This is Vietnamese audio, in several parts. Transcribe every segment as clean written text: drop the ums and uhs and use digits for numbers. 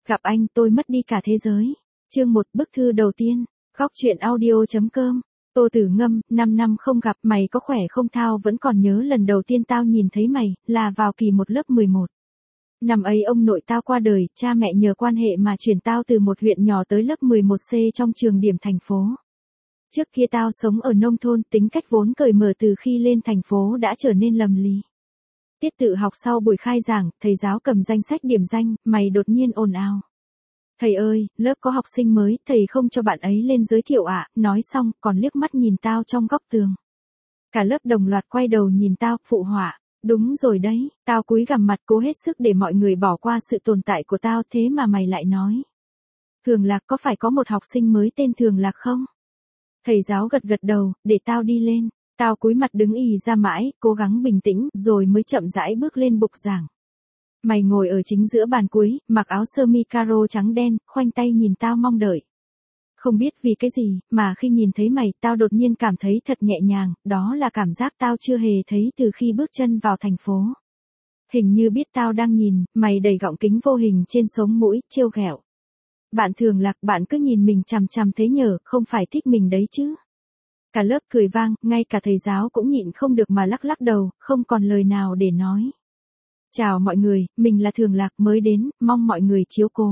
Gặp anh tôi mất đi cả thế giới. Chương 1 bức thư đầu tiên. Góc truyện audio.com. Tô Tử Ngâm, 5 năm không gặp, mày có khỏe không? Tao vẫn còn nhớ lần đầu tiên tao nhìn thấy mày, là vào kỳ 1 lớp 11. Năm ấy ông nội tao qua đời, cha mẹ nhờ quan hệ mà chuyển tao từ một huyện nhỏ tới lớp 11C trong trường điểm thành phố. Trước kia tao sống ở nông thôn, tính cách vốn cởi mở, từ khi lên thành phố đã trở nên lầm lì. Tiết tự học sau buổi khai giảng, thầy giáo cầm danh sách điểm danh, mày đột nhiên ồn ào. Thầy ơi, lớp có học sinh mới, thầy không cho bạn ấy lên giới thiệu ạ, nói xong, còn liếc mắt nhìn tao trong góc tường. Cả lớp đồng loạt quay đầu nhìn tao, phụ họa. Đúng rồi đấy, tao cúi gằm mặt cố hết sức để mọi người bỏ qua sự tồn tại của tao, thế mà mày lại nói. Thường Lạc, có phải có một học sinh mới tên Thường Lạc không? Thầy giáo gật gật đầu, để tao đi lên. Tao cúi mặt đứng ì ra mãi, cố gắng bình tĩnh, rồi mới chậm rãi bước lên bục giảng. Mày ngồi ở chính giữa bàn cuối, mặc áo sơ mi caro trắng đen, khoanh tay nhìn tao mong đợi. Không biết vì cái gì, mà khi nhìn thấy mày, tao đột nhiên cảm thấy thật nhẹ nhàng, đó là cảm giác tao chưa hề thấy từ khi bước chân vào thành phố. Hình như biết tao đang nhìn, mày đầy gọng kính vô hình trên sống mũi, trêu ghẹo. Bạn Thường Lạc, bạn cứ nhìn mình chằm chằm thế nhở, không phải thích mình đấy chứ? Cả lớp cười vang, ngay cả thầy giáo cũng nhịn không được mà lắc lắc đầu, không còn lời nào để nói. Chào mọi người, mình là Thường Lạc mới đến, mong mọi người chiếu cố.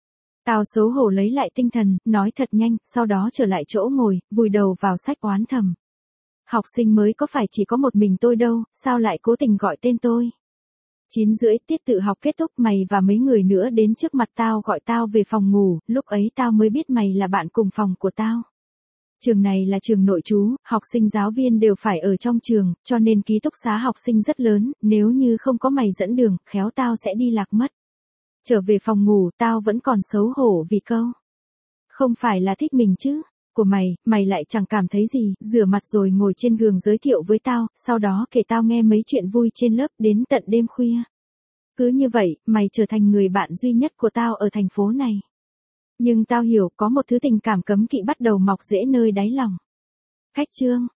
Tao xấu hổ lấy lại tinh thần, nói thật nhanh, sau đó trở lại chỗ ngồi, vùi đầu vào sách oán thầm. Học sinh mới có phải chỉ có một mình tôi đâu, sao lại cố tình gọi tên tôi? 9:30 tiết tự học kết thúc, mày và mấy người nữa đến trước mặt tao gọi tao về phòng ngủ, lúc ấy tao mới biết mày là bạn cùng phòng của tao. Trường này là trường nội trú, học sinh giáo viên đều phải ở trong trường, cho nên ký túc xá học sinh rất lớn, nếu như không có mày dẫn đường, khéo tao sẽ đi lạc mất. Trở về phòng ngủ, tao vẫn còn xấu hổ vì câu. Không phải là thích mình chứ, của mày lại chẳng cảm thấy gì, rửa mặt rồi ngồi trên giường giới thiệu với tao, sau đó kể tao nghe mấy chuyện vui trên lớp đến tận đêm khuya. Cứ như vậy, mày trở thành người bạn duy nhất của tao ở thành phố này. Nhưng tao hiểu có một thứ tình cảm cấm kỵ bắt đầu mọc rễ nơi đáy lòng. Khách trương,